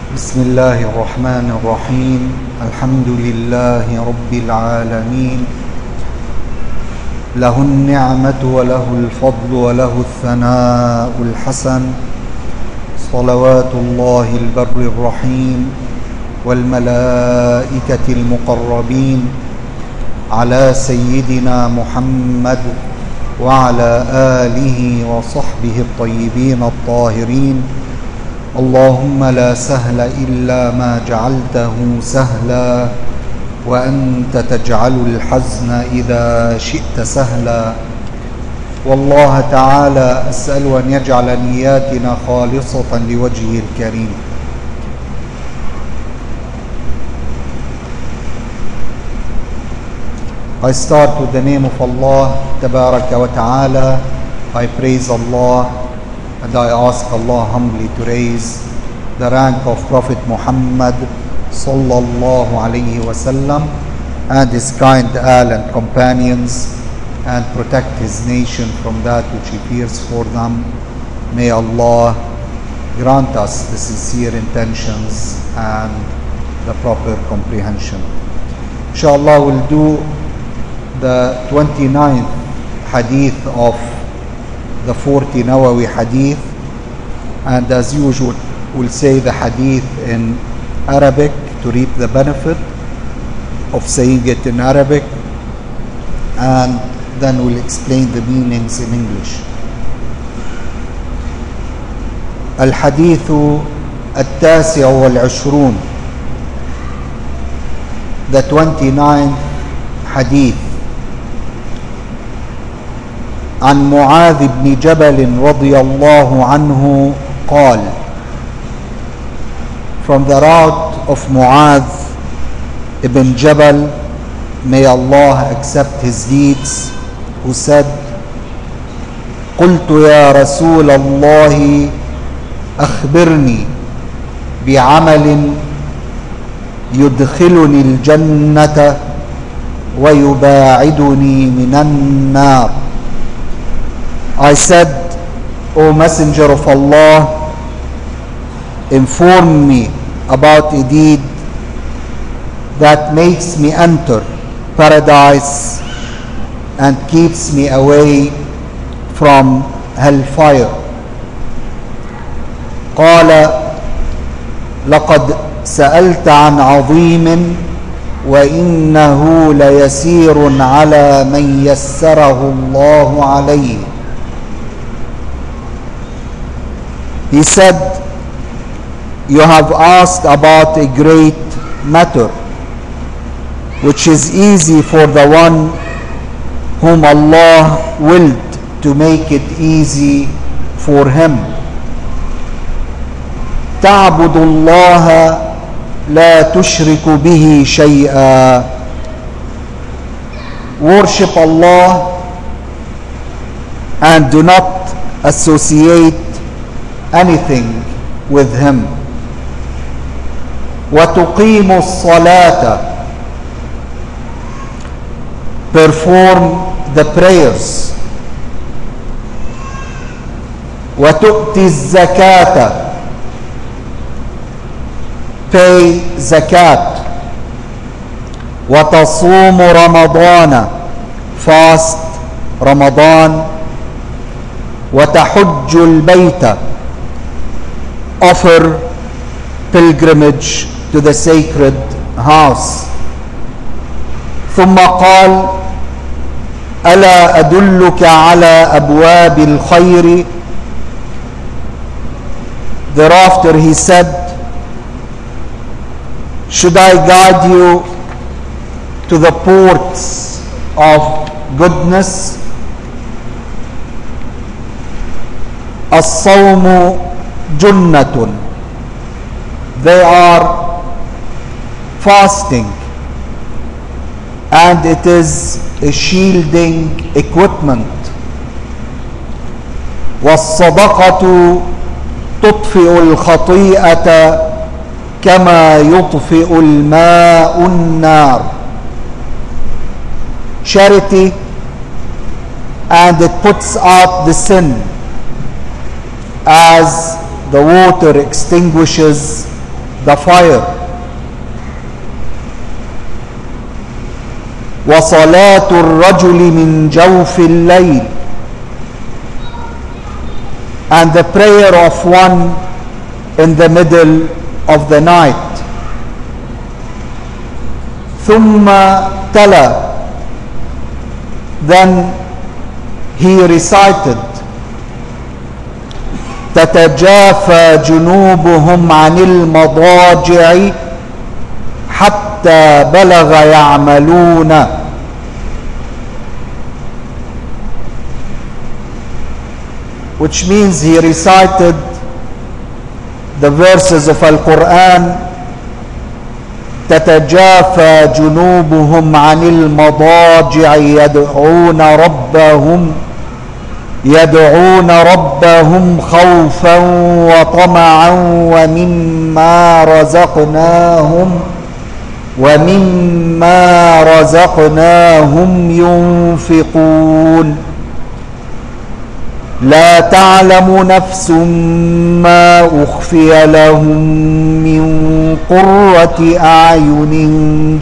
بسم الله الرحمن الرحيم. الحمد لله رب العالمين، له النعمة وله الفضل وله الثناء الحسن، صلوات الله البر الرحيم والملائكة المقربين على سيدنا محمد وعلى آله وصحبه الطيبين الطاهرين. اللهم لا سهل إلا ما جعلته سهلا، وأنت تجعل الحزن إذا شئت سهلا. والله تعالى أسأل أن يجعل نياتنا خالصة لوجهه الكريم. I start with the name of Allah Tabaraka wa Ta'ala. I praise Allah and I ask Allah humbly to raise the rank of Prophet Muhammad sallallahu alayhi wasallam and his kind al and companions, and protect his nation from that which he fears for them. May Allah grant us the sincere intentions and the proper comprehension. Inshallah, we'll do the 29th hadith of the 40 Nawawi hadith, and as usual we'll say the hadith in Arabic to reap the benefit of saying it in Arabic, and then we'll explain the meanings in English. الحديث التاسع والعشرون, the 29th hadith. عن معاذ بن جبل رضي الله عنه قال, from the route of Mu'adh ibn Jabal, may Allah accept his deeds, who said, قلت يا رسول الله أخبرني بعمل يدخلني الجنة ويباعدني من النار. I said, O Messenger of Allah, inform me about a deed that makes me enter paradise and keeps me away from hellfire. قال لقد سألت عن عظيم وإنه ليسير على من يسره الله عليه. He said, you have asked about a great matter, which is easy for the one whom Allah willed to make it easy for him. تعبد الله لا تشرك به شيئا. Worship Allah and do not associate anything with him. وتقيم الصلاة, perform the prayers. وتؤتي الزكاة, pay zakat. وتصوم رمضان, fast Ramadan. وتحج البيت, offer pilgrimage to the sacred house. ثم قال ألا أدلك على أبواب الخير. Thereafter he said, should I guide you to the ports of goodness? الصوم جنة, they are fasting and it is a shielding equipment. والصدقة تطفئ الخطيئة كما يطفئ الماء النار. Charity, and it puts out the sin as the water extinguishes the fire. وصلاة الرجل من جوف الليل, and the prayer of one in the middle of the night. ثم تلا, then he recited, تتجافى جنوبهم عن المضاجع حتى بلغ يعملون. Which means he recited the verses of Al-Quran, تتجافى جنوبهم عن المضاجع يدعون ربهم خوفا وطمعا ومما رزقناهم ينفقون. لا تعلم نفس ما أخفي لهم من قرة أعين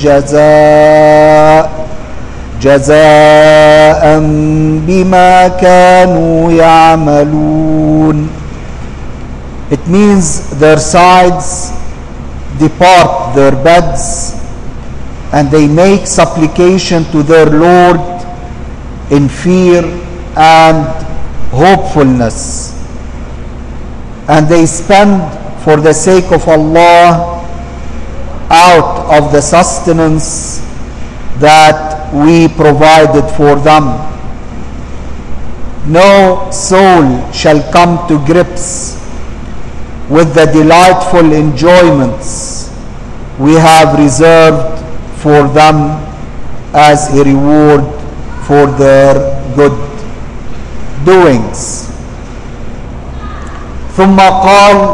جزاء بما كانوا يعملون. It means their sides depart their beds and they make supplication to their Lord in fear and hopefulness, and they spend for the sake of Allah out of the sustenance that we provided for them. No soul shall come to grips with the delightful enjoyments we have reserved for them as a reward for their good doings. ثم قال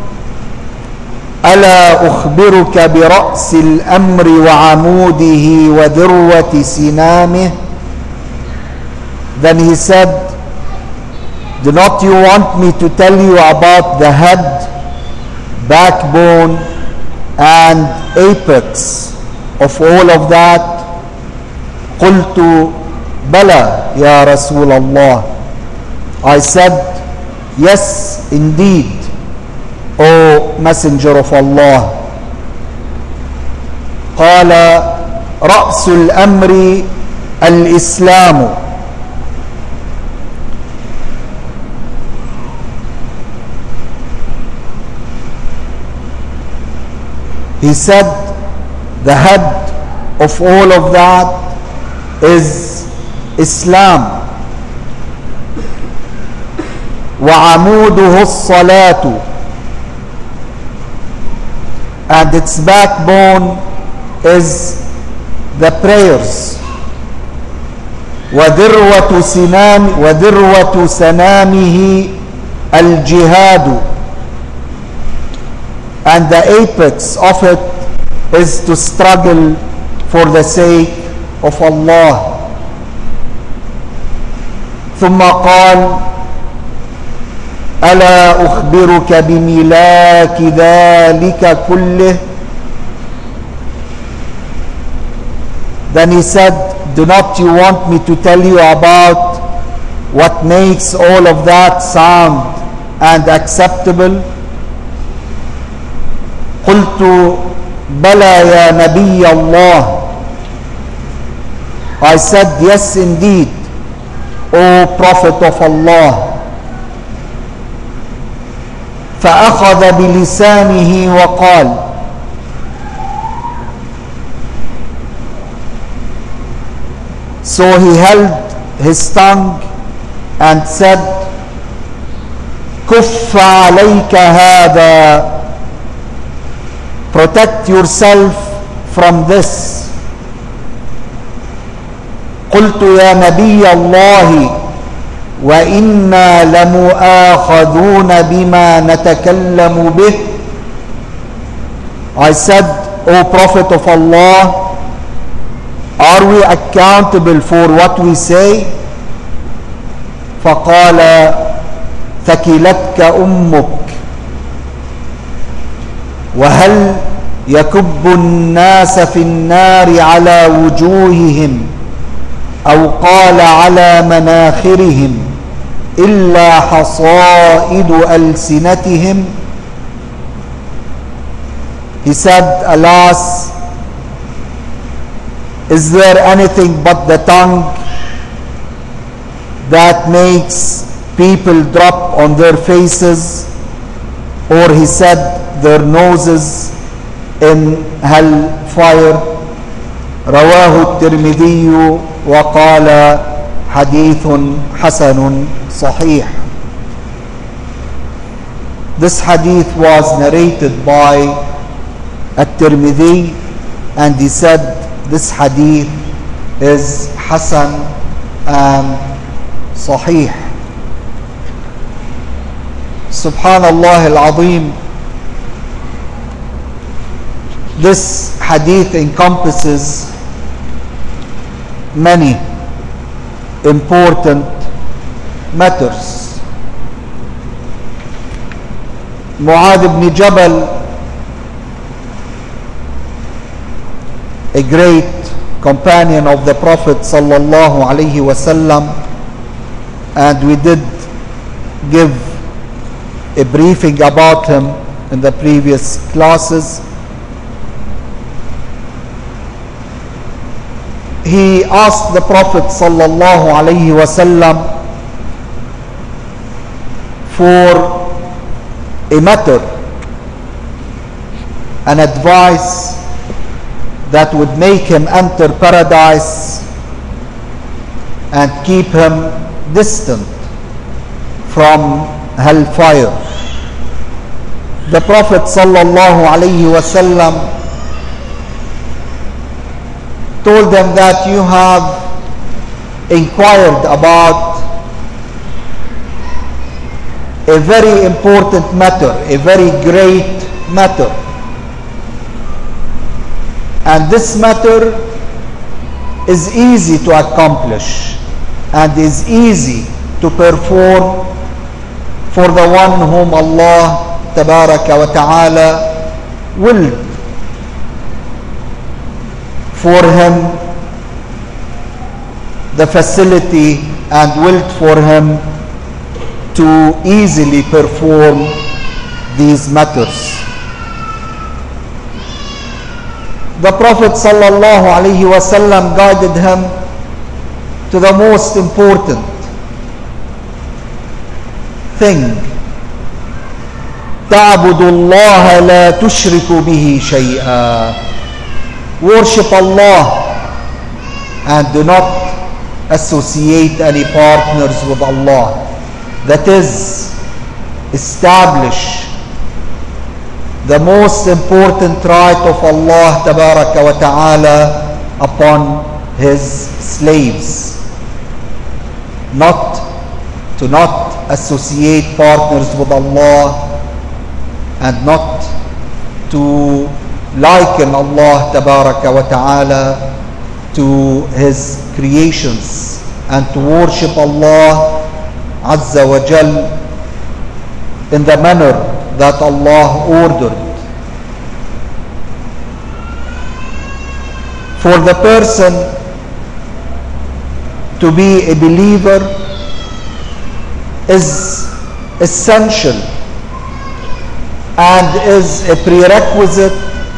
ألا أخبرك برأس الأمر وعموده وذروة سنامه. Then he said, do not you want me to tell you about the head, backbone and apex of all of that? قلت بلى يا رسول الله. I said, yes indeed, O Messenger of Allah. قال رأس الأمر الإسلام. He said the head of all of that is Islam. وعموده الصلاة, and its backbone is the prayers. وذروة سنامه الجهاد, and the apex of it is to struggle for the sake of Allah. ثم قال ألا أخبرك بملاك ذلك كله. Then he said, do not you want me to tell you about what makes all of that sound and acceptable? قلت بلى يا نبي الله. I said, yes indeed, O Prophet of Allah. فأخذ بلسانه وقال, so he held his tongue and said, كف عليك هذا, protect yourself from this. قلت يا نبي الله وإنا لمؤاخذون بما نتكلم به. I said, O Prophet of Allah, are we accountable for what we say? فقال ثكلتك أمك. وهل يكب الناس في النار على وجوههم أو قال على مناخرهم إلا حصائد ألسنتهم. He said, alas, is there anything but the tongue that makes people drop on their faces? Or he said, their noses in hellfire. رواه الترمذي وقال حديث حسن صحيح. This hadith was narrated by At-Tirmidhi, and he said this hadith is Hasan and Sahih. Subhanallah al-Azim. This hadith encompasses many important matters. Mu'adh ibn Jabal, a great companion of the Prophet sallallahu alaihi wasallam, and we did give a briefing about him in the previous classes. He asked the Prophet sallallahu alaihi wasallam for a matter, an advice that would make him enter paradise and keep him distant from hellfire. The Prophet sallallahu alaihi wasallam told them that you have inquired about a very important matter, a very great matter. And this matter is easy to accomplish and is easy to perform for the one whom Allah tabaraka wa ta'ala willed for him the facility and willed for him to easily perform these matters. The Prophet sallallahu alaihi wasallam guided him to the most important thing. تعبد الله لا تشرك به شيئا. Worship Allah and do not associate any partners with Allah. That is, establish the most important right of Allah tabaraka wa ta'ala upon his slaves. Not associate partners with Allah, and not to liken Allah tabaraka wa ta'ala to his creations, and to worship Allah azza wa jal in the manner that Allah ordered. For the person to be a believer is essential and is a prerequisite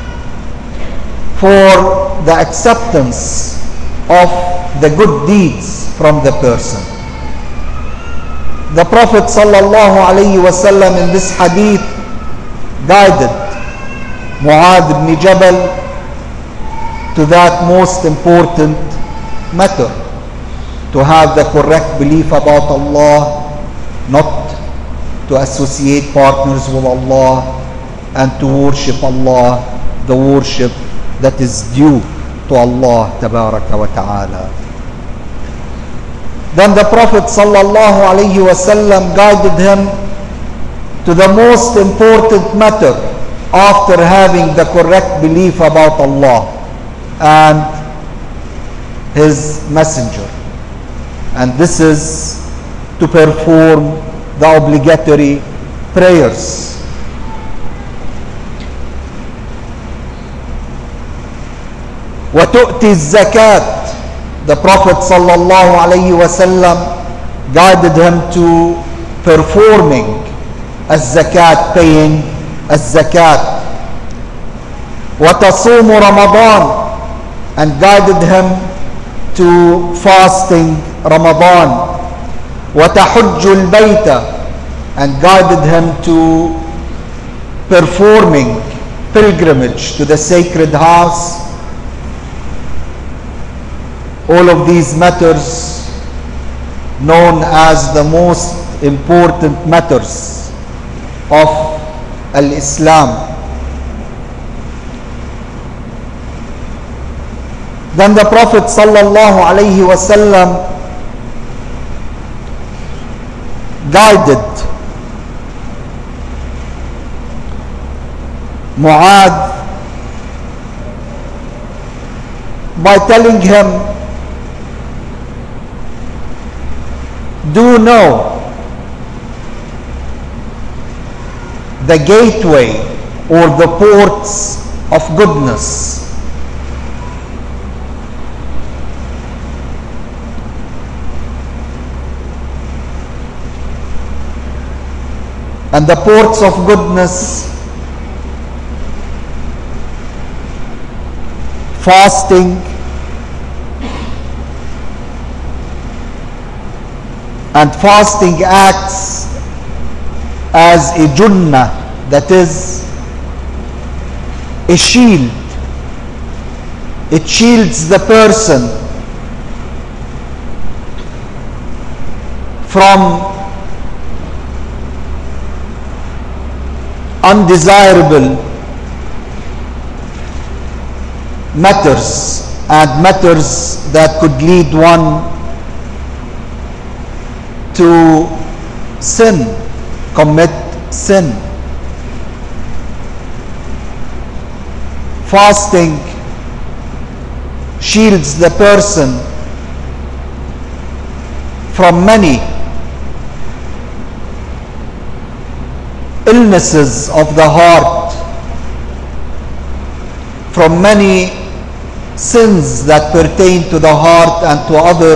for the acceptance of the good deeds from the person. The Prophet sallallahu alaihi wasallam in this hadith guided Mu'adh ibn Jabal to that most important matter, to have the correct belief about Allah, not to associate partners with Allah, and to worship Allah the worship that is due to Allah tabaraka wa ta'ala. Then the Prophet sallallahu alaihi wasallam guided him to the most important matter after having the correct belief about Allah and his messenger, and this is to perform the obligatory prayers. وَتُؤْتِي الزَّكَاةِ. The Prophet sallallahu alayhi wasallam guided him to performing az-zakat, paying az-zakat. وَتَصُومُ Ramadan, and guided him to fasting Ramadan. وَتَحُجُّ الْبَيْتَ, and guided him to performing pilgrimage to the sacred house. All of these matters known as the most important matters of al-Islam. Then the Prophet sallallahu alayhi wasallam guided Mu'adh by telling him, do know the gateway or the ports of goodness. And the ports of goodness: fasting, and fasting acts as a junnah, that is a shield. It shields the person from undesirable matters and matters that could lead one to sin, commit sin. Fasting shields the person from many illnesses of the heart, from many sins that pertain to the heart and to other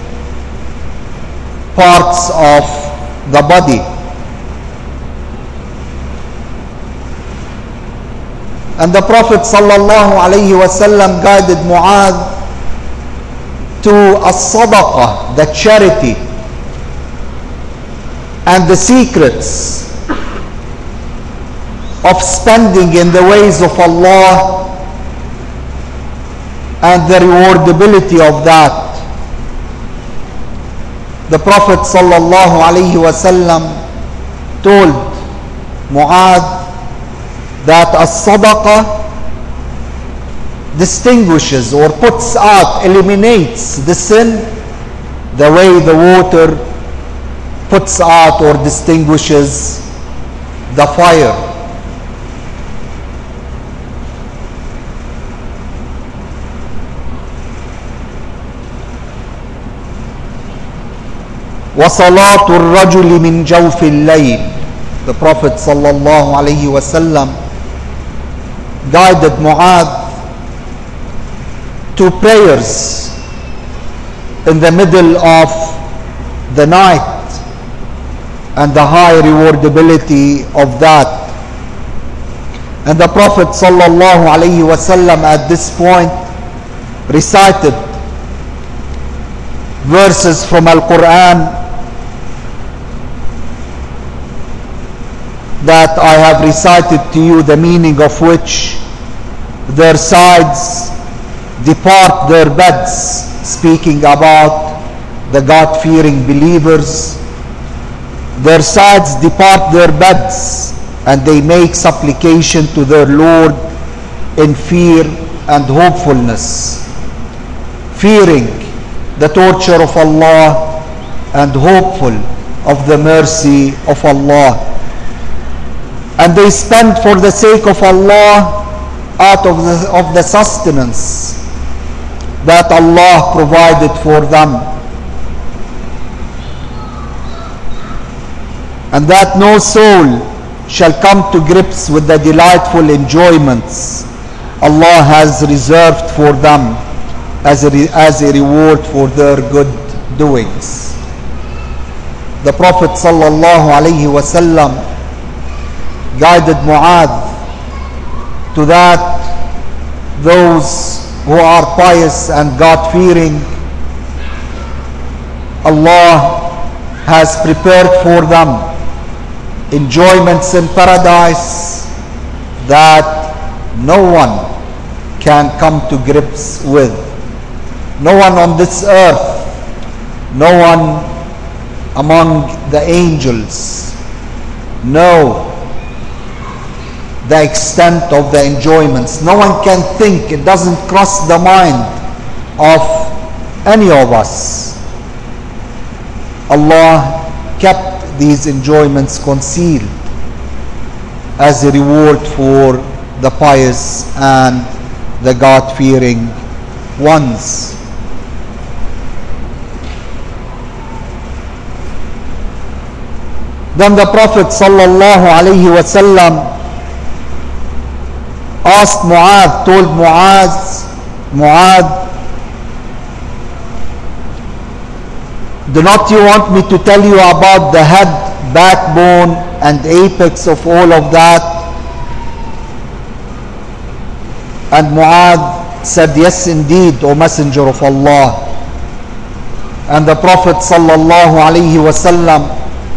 parts of the body. And the Prophet sallallahu alayhi wasallam guided Mu'adh to as-sadaqah, the charity, and the secrets of spending in the ways of Allah and the rewardability of that. The Prophet sallallahu alayhi wasallam told Mu'adh that as-sadaqah distinguishes or puts out, eliminates the sin the way the water puts out or distinguishes the fire. وَصَلَاةُ الرَّجُلِ مِنْ جَوْفِ اللَّيْلِ. The Prophet sallallahu alayhi wasallam guided Mu'adh to prayers in the middle of the night and the high rewardability of that. And the Prophet sallallahu alayhi wasallam at this point recited verses from Al-Quran that I have recited to you, the meaning of which: their sides depart their beds, speaking about the God-fearing believers. Their sides depart their beds and they make supplication to their Lord in fear and hopefulness, fearing the torture of Allah and hopeful of the mercy of Allah. And they spend for the sake of Allah out of the sustenance that Allah provided for them, and that no soul shall come to grips with the delightful enjoyments Allah has reserved for them as a reward for their good doings. The Prophet sallallahu alaihi wasallam guided Mu'adh to that those who are pious and God-fearing, Allah has prepared for them enjoyments in paradise that no one can come to grips with. No one on this earth, no one among the angels know the extent of the enjoyments. No one can think, it doesn't cross the mind of any of us. Allah kept these enjoyments concealed as a reward for the pious and the God-fearing ones. Then the Prophet sallallahu alaihi wasallam asked Mu'adh, told Mu'adh, do not you want me to tell you about the head, backbone and apex of all of that? And Mu'adh said, yes indeed, O Messenger of Allah. And the Prophet sallallahu alaihi wasallam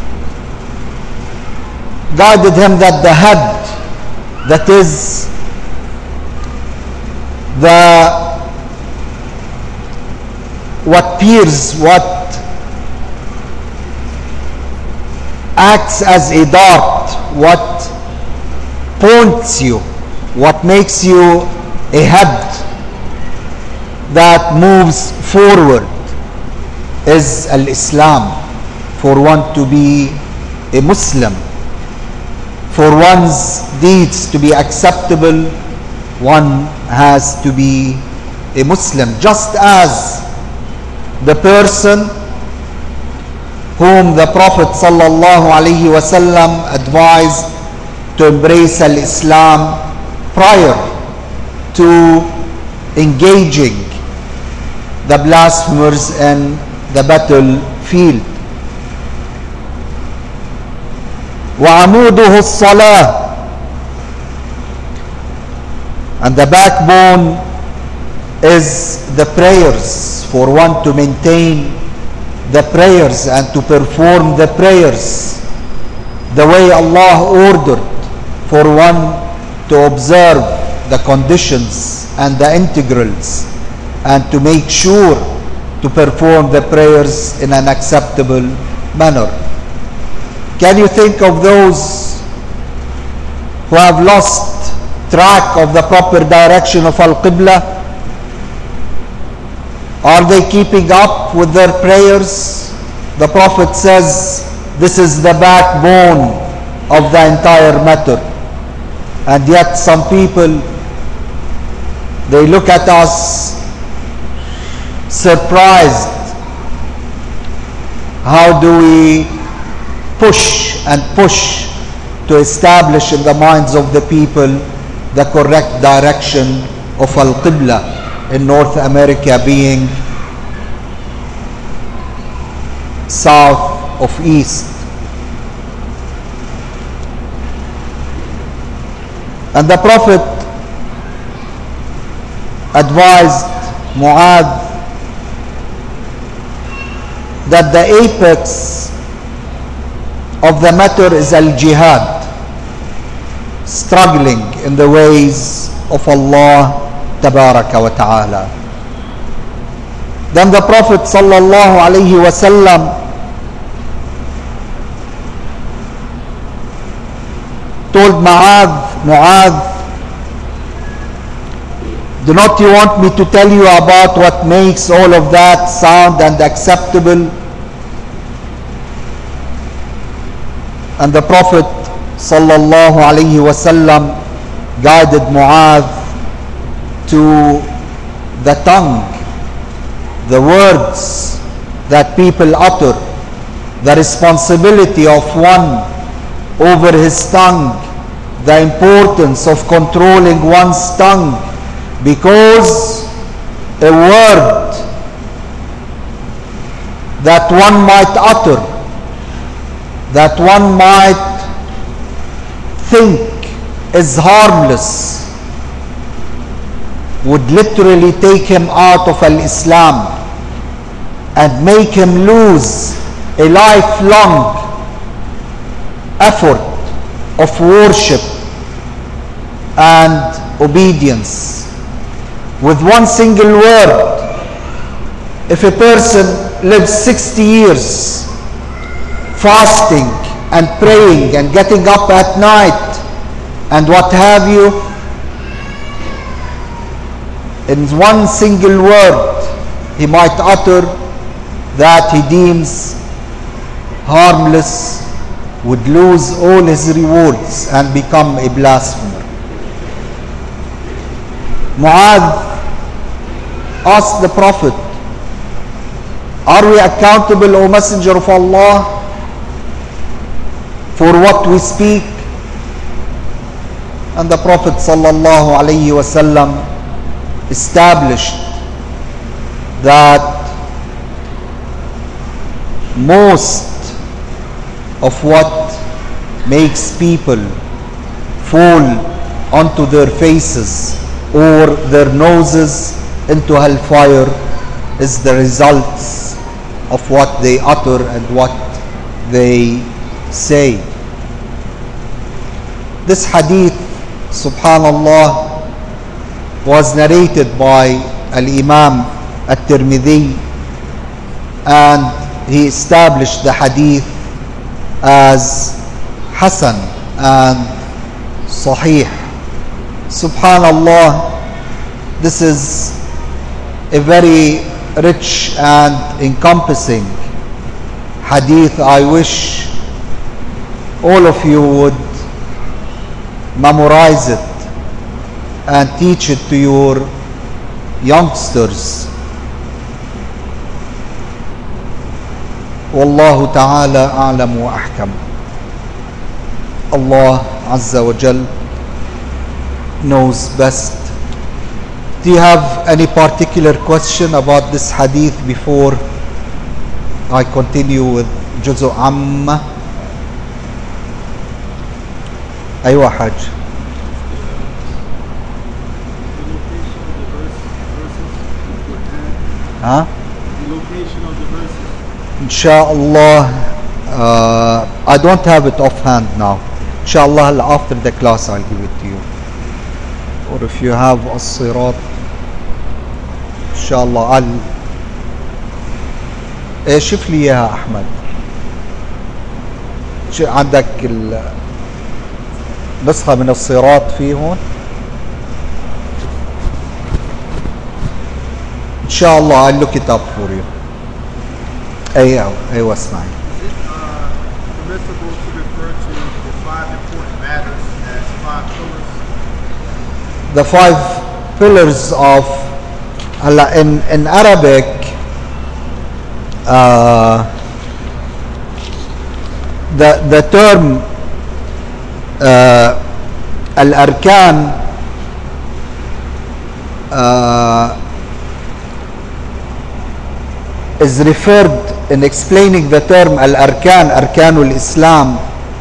guided him that the head, that is what pierces, what acts as a dart, what points you, what makes you a head that moves forward, is al-Islam. For one to be a Muslim, for one's deeds to be acceptable, one has to be a Muslim. Just as the person whom the Prophet sallallahu alaihi wasallam advised to embrace al-Islam prior to engaging the blasphemers in the battlefield. وَعَمُودُهُ الصَّلَاةِ, and the backbone is the prayers, for one to maintain the prayers and to perform the prayers the way Allah ordered, for one to observe the conditions and the integrals and to make sure to perform the prayers in an acceptable manner. Can you think of those who have lost track of the proper direction of Al-Qibla? Are they keeping up with their prayers? The Prophet says this is the backbone of the entire matter. And yet some people, they look at us surprised. How do we push and push to establish in the minds of the people the correct direction of Al-Qibla, in North America being south of east? And the Prophet advised Mu'adh that the apex of the matter is al-jihad, struggling in the ways of Allah tabaraka wa ta'ala. Then the Prophet sallallahu alaihi wasallam told Mu'adh, do not you want me to tell you about what makes all of that sound and acceptable? And the Prophet sallallahu alaihi wasallam guided Mu'adh to the tongue, the words that people utter, the responsibility of one over his tongue, the importance of controlling one's tongue because a word that one might utter, that one might think is harmless, would literally take him out of al-Islam and make him lose a lifelong effort of worship and obedience. With one single word, if a person lives 60 years fasting and praying and getting up at night and what have you, in one single word he might utter that he deems harmless, would lose all his rewards and become a blasphemer. Mu'adh asked the Prophet, are we accountable, O Messenger of Allah, for what we speak? And the Prophet sallallahu alaihi wasallam established that most of what makes people fall onto their faces or their noses into hellfire is the results of what they utter and what they say. This hadith, subhanallah, was narrated by Al-Imam At-Tirmidhi, and he established the hadith as Hasan and Sahih. Subhanallah, this is a very rich and encompassing hadith. I wish all of you would memorize it and teach it to your youngsters. Wallahu ta'ala a'lam wa ahkam. Allah Azza wa Jal knows best. Do you have any particular question about this hadith before I continue with Juzu Amma? Aywa Hajj. Huh? The location of the verses. Inshallah, I don't have it offhand now. Inshallah, after the class I'll give it to you. Or if you have As-Sirat, inshallah I'll شوف لي اياها احمد. عندك نسخة من الصراط فيه هون؟ Inshallah, I'll look it up for you. أيوة اسمعي. Is it permissible to refer to the 5 important matters as 5 pillars? The 5 pillars of in Arabic, the term al-arkan is referred in explaining the term al-arkan, arkanul Islam.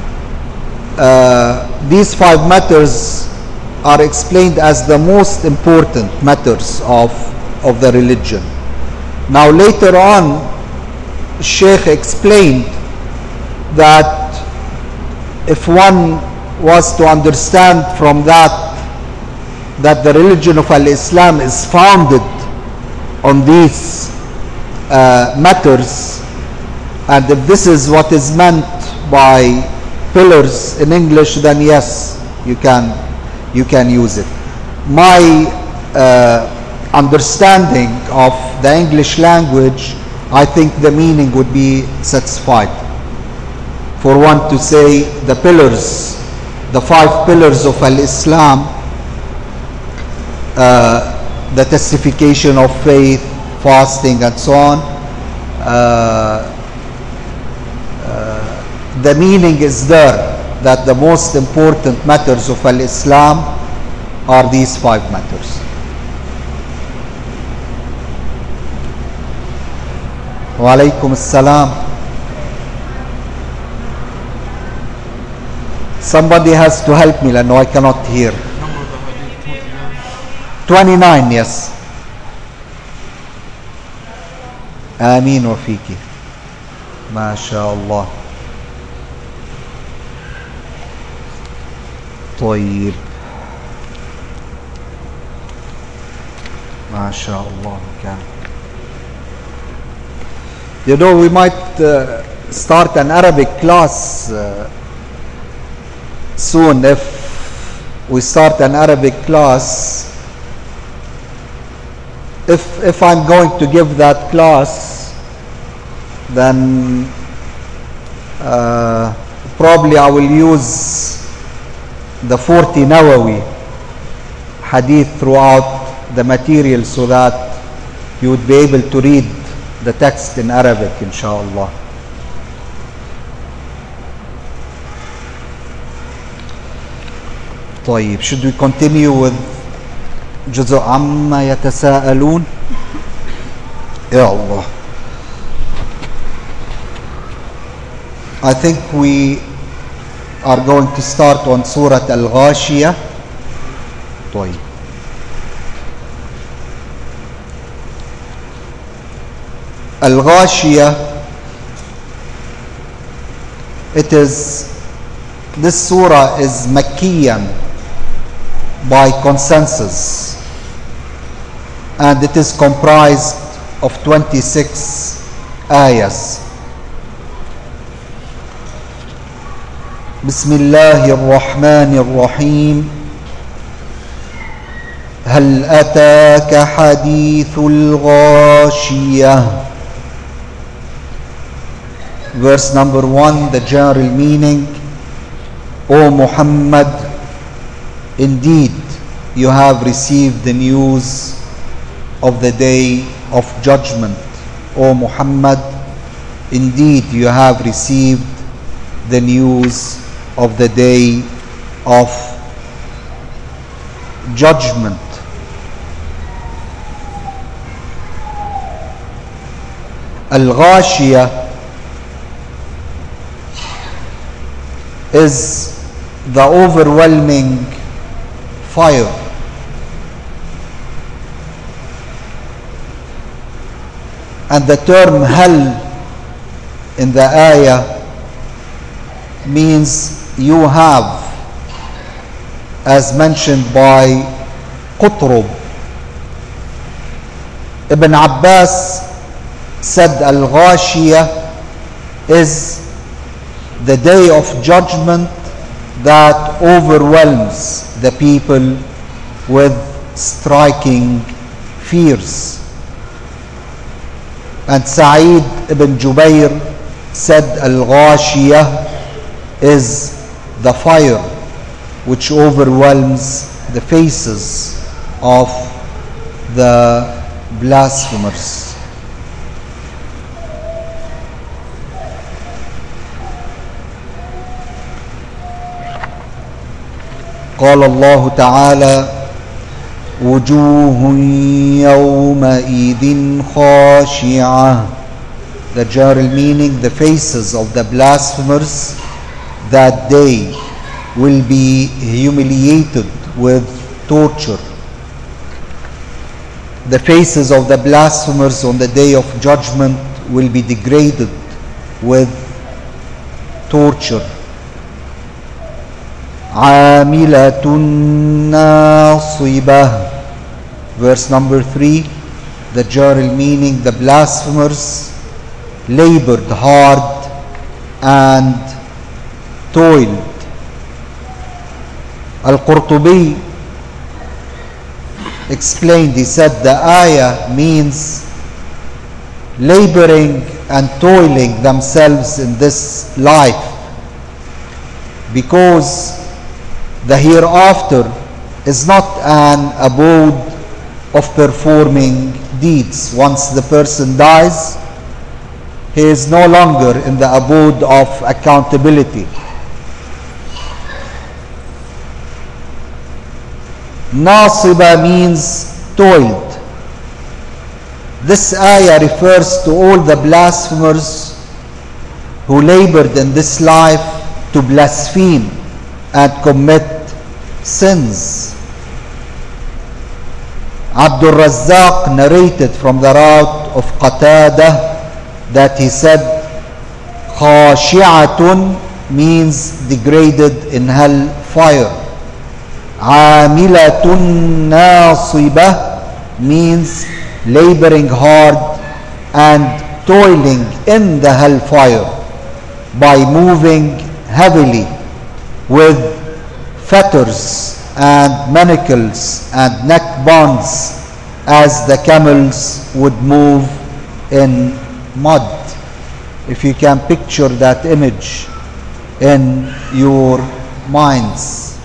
These 5 matters are explained as the most important matters of the religion. Now later on, Sheikh explained that if one was to understand from that the religion of al-Islam is founded on these matters, and if this is what is meant by pillars in English, then yes, you can use it. My understanding of the English language, I think the meaning would be satisfied. For one to say the pillars, the 5 pillars of al-Islam, the testification of faith, fasting and so on, the meaning is there, that the most important matters of al-Islam are these 5 matters. وعليكم السلام. Somebody has to help me, لأنه I cannot hear. Number of the hadith 29. 29, yes. آمين وفيك. ما شاء الله. طيب. ما شاء الله كان. You know, we might start an Arabic class soon. If we start an Arabic class, if I'm going to give that class, then probably I will use the 40 Nawawi hadith throughout the material, so that you would be able to read the text in Arabic, inshallah. طيب, should we continue with جزء عما يتساءلون؟ يا الله. I think we are going to start on Surah Al-Ghashiyah. طيب. Al-Ghashiyah, this surah is Makkiyan by consensus, and it is comprised of 26 ayahs. بسم الله الرحمن الرحيم. هل أتاك حديث الغاشية. Verse number 1, the general meaning. O Muhammad, indeed you have received the news of the day of judgment. O Muhammad, indeed you have received the news of the day of judgment. Al-Ghashiyah is the overwhelming fire. And the term hell in the ayah means you have, as mentioned by Qutrub. Ibn Abbas said Al-Ghashiyah is the day of judgment that overwhelms the people with striking fears. And Sa'id ibn Jubair said Al-Ghashiyah is the fire which overwhelms the faces of the blasphemers. قال الله تعالى وجوه يومئذ خاشعة. The general meaning, the faces of the blasphemers that day will be humiliated with torture. The faces of the blasphemers on the day of judgment will be degraded with torture. عاملة ناصبة. Verse number 3, the general meaning, the blasphemers labored hard and toiled. Al-Qurtubi explained, he said the ayah means laboring and toiling themselves in this life, because the hereafter is not an abode of performing deeds. Once the person dies, he is no longer in the abode of accountability. Nasiba means toiled. This ayah refers to all the blasphemers who labored in this life to blaspheme and commit sins. Abdul Razzaq narrated from the route of Qatadah that he said, khashi'atun means degraded in hell fire. Amilatun nasibah means laboring hard and toiling in the hellfire by moving heavily with fetters and manacles and neck bonds as the camels would move in mud. If you can picture that image in your minds.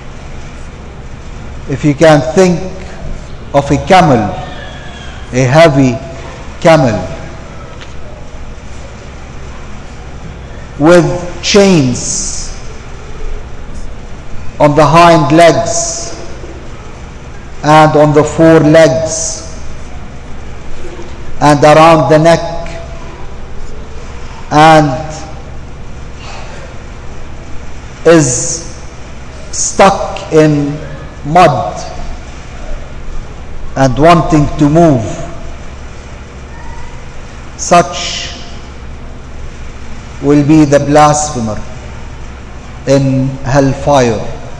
If you can think of a camel, a heavy camel with chains on the hind legs and on the four legs and around the neck, and is stuck in mud and wanting to move. Such will be the blasphemer in hellfire.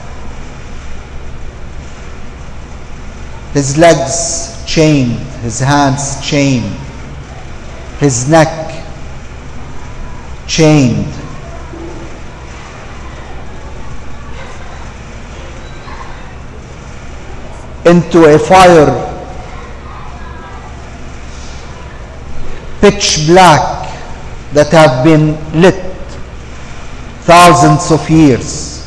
His legs chained, his hands chained, his neck chained. Into a fire pitch black that have been lit thousands of years.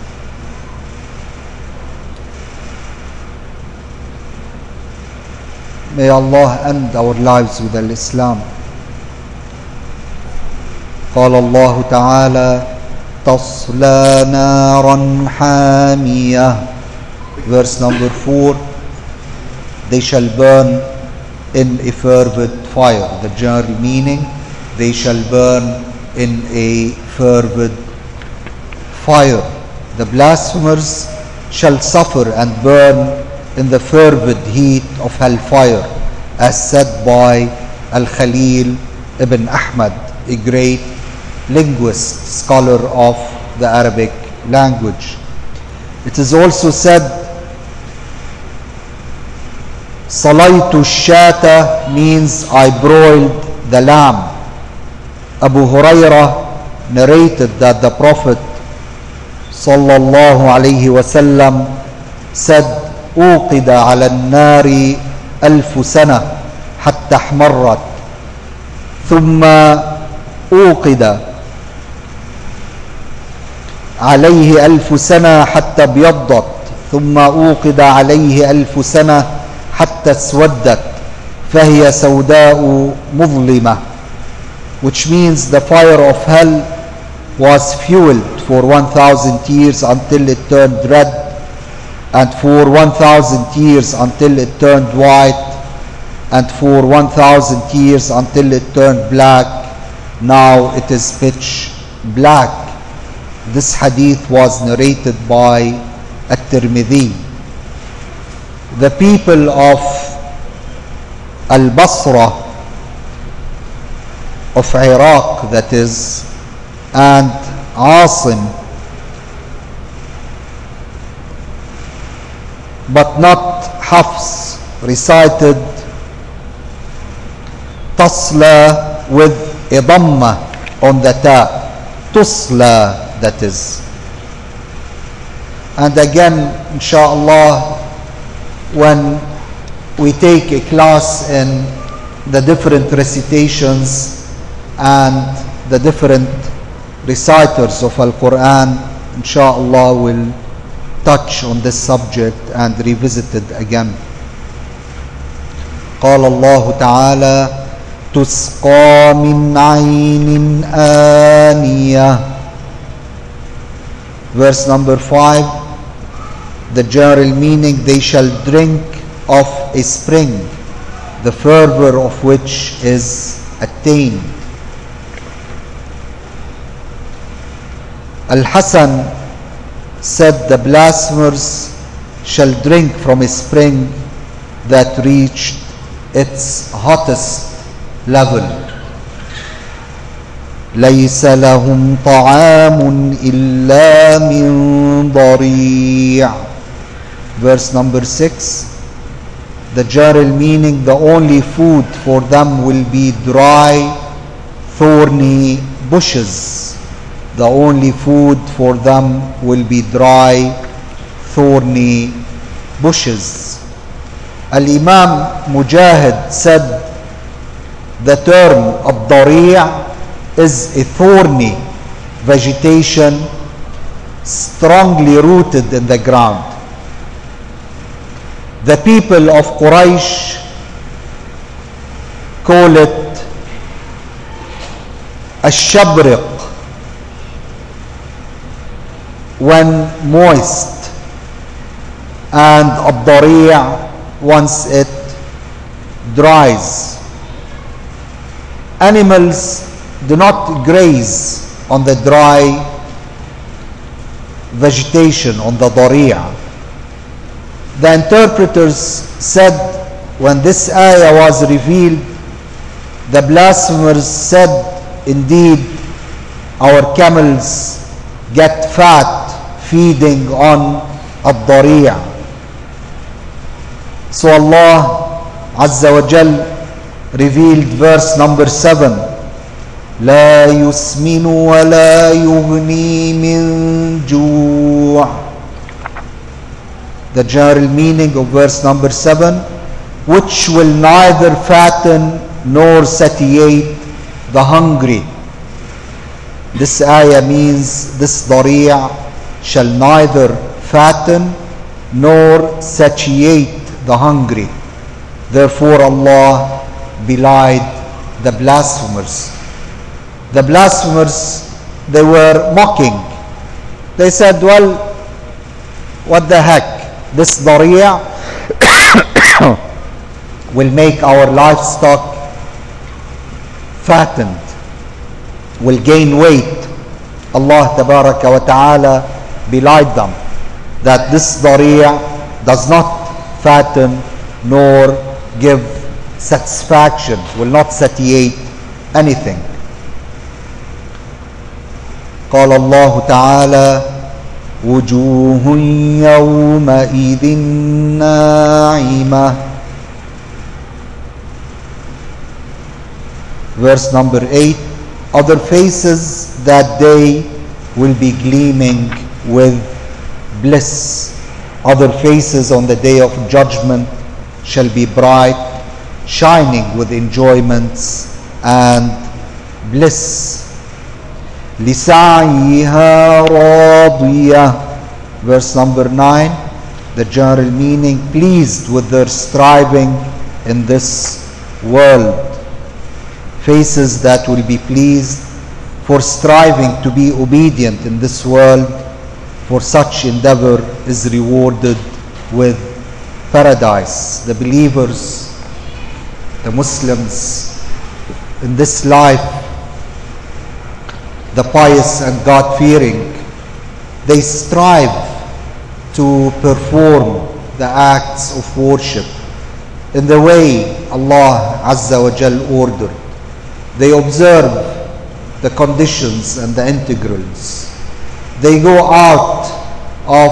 May Allah end our lives with Islam. قال الله تعالى تصلى نارا حامية. Verse number 4, they shall burn in a fervent fire. The general meaning, they shall burn in a fervent fire. The blasphemers shall suffer and burn in the fervent heat of hellfire, as said by Al-Khalil ibn Ahmad, a great linguist, scholar of the Arabic language. It is also said, Salaytu shata means I broiled the lamb. Abu Hurairah narrated that the Prophet sallallahu alayhi wasallam said, أوقد على النار 1000 سنة حتى احمرت ثم أوقد عليه 1000 سنة حتى ابيضت ثم أوقد عليه 1000 سنة حتى اسودت فهي سوداء مظلمة, which means the fire of hell was fueled for 1000 years until it turned red, and for 1000 years until it turned white, and for 1000 years until it turned black. Now it is pitch black. This hadith was narrated by At-Tirmidhi. The people of Al-Basra, of Iraq that is, and Asim, but not Hafs, recited Tasla with a dhamma on the ta, Tusla that is. And again, inshallah, when we take a class in the different recitations and the different reciters of Al-Quran, inshallah will touch on this subject and revisit it again. قال الله تعالى تسقى من عين آنية. Verse number 5, the general meaning, they shall drink of a spring the fervor of which is attained. Al-Hasan said, the blasphemers shall drink from a spring that reached its hottest level. ليس لهم طعام إلا من ضريع. Verse number 6. The general meaning, the only food for them will be dry, thorny bushes. The only food for them will be dry, thorny bushes. Al-Imam Mujahid said the term ad-dari' is a thorny vegetation strongly rooted in the ground. The people of Quraysh call it ash-shabriq when moist, and ad-dari' once it dries. Animals do not graze on the dry vegetation, on the dari'. The interpreters said, when this ayah was revealed, the blasphemers said, indeed, our camels get fat feeding on ad-dari'. So Allah Azza wa Jal revealed verse number 7. لا يسمن ولا يغني من جوع. The general meaning of verse number 7, which will neither fatten nor satiate the hungry. This ayah means this dari' shall neither fatten nor satiate the hungry. Therefore Allah belied the blasphemers. The blasphemers, they were mocking. They said, well, what the heck? This dari' will make our livestock fattened, will gain weight. Allah Tabaraka wa Ta'ala belied them that this dari' does not fatten nor give satisfaction, will not satiate anything. قال الله تعالى وجوه يومئذ ناعمة. Verse number 8, other faces that day will be gleaming with bliss. Other faces on the day of judgment shall be bright, shining with enjoyments and bliss. لِسَعْيِهَا رَاضِيَةٌ. Verse number 9, the general meaning, pleased with their striving in this world. Faces that will be pleased for striving to be obedient in this world, for such endeavor is rewarded with paradise. The believers, the Muslims in this life, the pious and God-fearing, they strive to perform the acts of worship in the way Allah Azza wa Jal ordered. They observe the conditions and the integrals. They go out of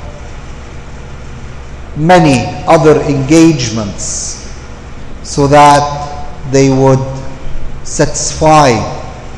many other engagements so that they would satisfy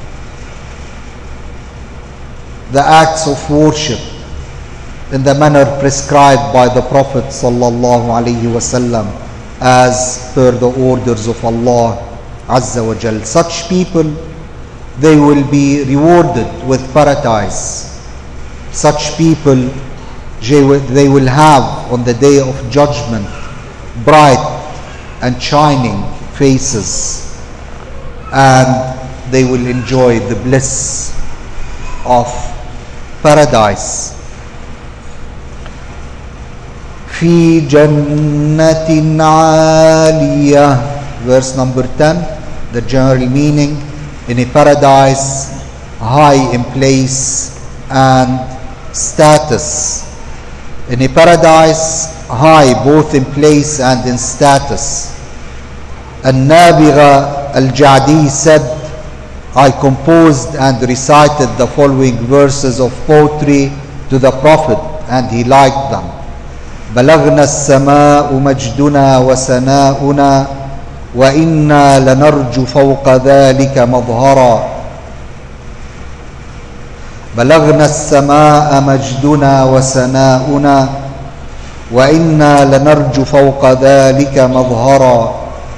the acts of worship in the manner prescribed by the Prophet sallallahu alaihi wasallam as per the orders of Allah Azza wa Jal. Such people, they will be rewarded with paradise. Such people, they will have on the day of judgment bright and shining faces, and they will enjoy the bliss of paradise. في جنة عالية. verse number 10, the general meaning: in a paradise high in place and status. In a paradise high both in place and in status. An-Nabigha al-Ja'di said, I composed and recited the following verses of poetry to the Prophet, and he liked them. بلغنا السماء مجدنا وسناؤنا وإنا لنرجو فوق ذلك مظهرا. بلغنا السماء مجدنا وسناؤنا وإنا لنرجو فوق ذلك مظهرا.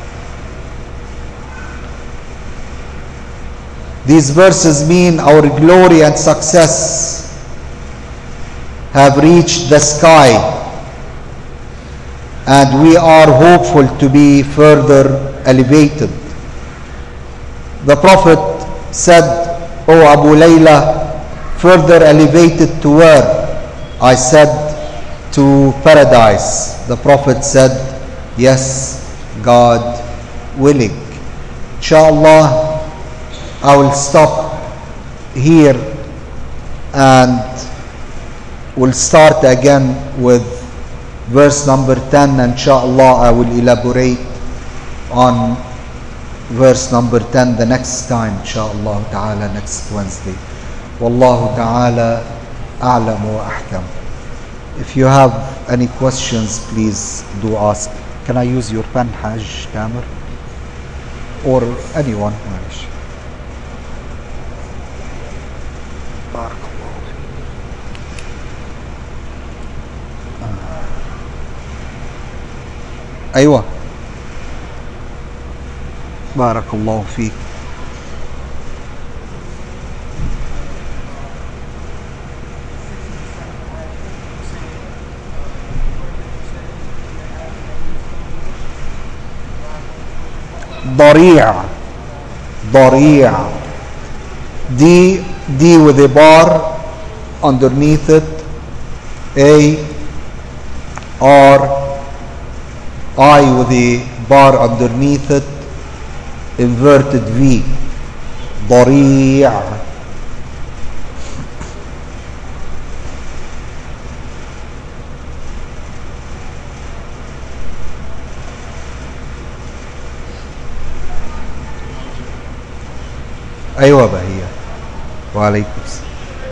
These verses mean our glory and success have reached the sky, and we are hopeful to be further elevated. The Prophet said, O Abu Layla, further elevated to where? I said, to paradise. The Prophet said, yes, God willing. Inshallah, I will stop here and we'll start again with verse number 10. Inshallah, I will elaborate on verse number 10 the next time, inshallah ta'ala, next Wednesday. Wallahu ta'ala a'lam wa ahkam. If you have any questions, please do ask. Can I use your pen, Hajj Tamer? Or anyone? أيوة بارك الله فيك. ضريع ضريع D with a bar underneath it, A R I with a bar underneath it, inverted V. ضريع. أيوة بهية. وعليكم السلام.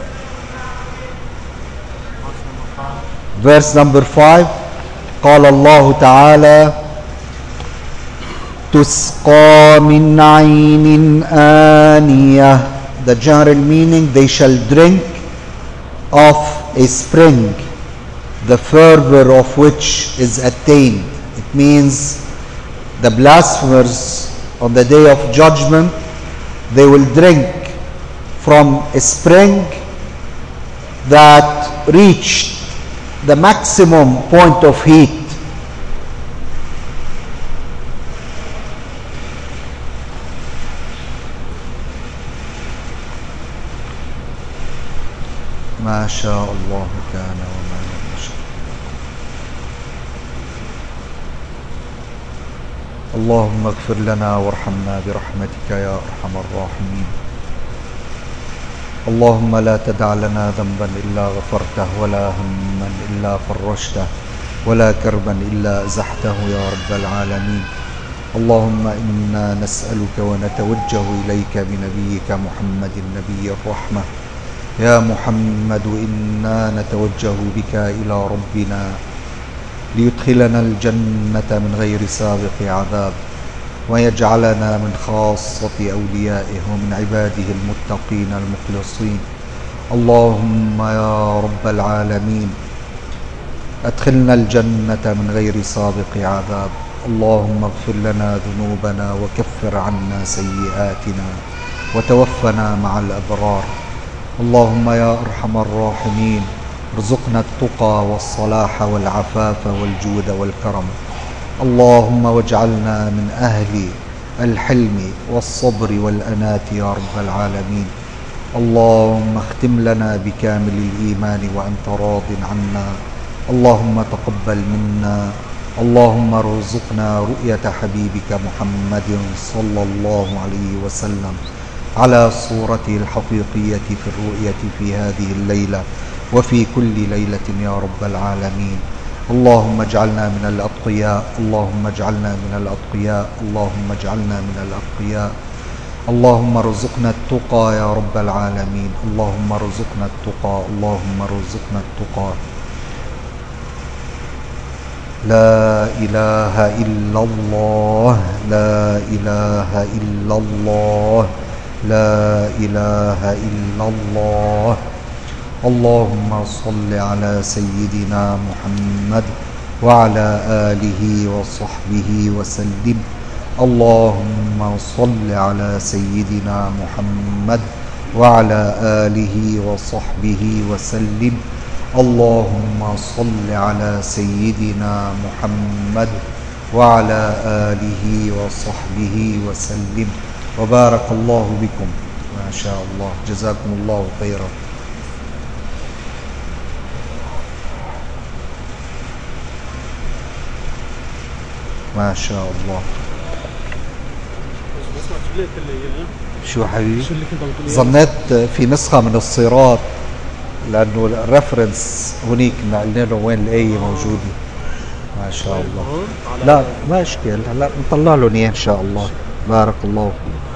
Verse number 5. قال الله تعالى تسقى من عين آنية. The general meaning: they shall drink of a spring, the fervor of which is attained. It means the blasphemers on the day of judgment, they will drink from a spring that reached the maximum point of heat. ما شاء الله كان وما لم يشاء. اللهم اغفر لنا وارحمنا برحمتك يا أرحم الراحمين. اللهم لا تدع لنا ذنبا إلا غفرته ولا هما إلا فرجته ولا كربا إلا أزحته يا رب العالمين. اللهم إنا نسألك ونتوجه إليك بنبيك محمد النبي الرحمة. يا محمد إنا نتوجه بك إلى ربنا ليدخلنا الجنة من غير سابق عذاب ويجعلنا من خاصة أوليائه ومن عباده المتقين المخلصين. اللهم يا رب العالمين أدخلنا الجنة من غير سابق عذاب. اللهم اغفر لنا ذنوبنا وكفر عنا سيئاتنا وتوفنا مع الأبرار. اللهم يا أرحم الراحمين ارزقنا التقى والصلاح والعفاف والجود والكرم. اللهم واجعلنا من أهل الحلم والصبر والأنات يا رب العالمين. اللهم اختم لنا بكامل الإيمان وأنت راض عنا. اللهم تقبل منا. اللهم ارزقنا رؤية حبيبك محمد صلى الله عليه وسلم على صورته الحقيقية في الرؤية في هذه الليلة وفي كل ليلة يا رب العالمين. اللهم اجعلنا من الأتقياء، اللهم اجعلنا من الأتقياء، اللهم اجعلنا من الأتقياء. اللهم ارزقنا التقى يا رب العالمين، اللهم ارزقنا التقى، اللهم ارزقنا التقى. لا إله إلا الله، لا إله إلا الله، لا إله إلا الله. اللهم صل على سيدنا محمد وعلى آله وصحبه وسلم. اللهم صل على سيدنا محمد وعلى آله وصحبه وسلم. اللهم صل على سيدنا محمد وعلى آله وصحبه وسلم. وبارك الله بكم. ما شاء الله، جزاكم الله خيرا. ما شاء الله. شو حبيبي؟ ظنيت في نسخة من الصراط لأنه الريفرنس هنيك قلنا له وين الآية موجودة. ما شاء الله. لا ما اشكال، هلا نطلع لهم إياه إن شاء الله. بارك الله فيك.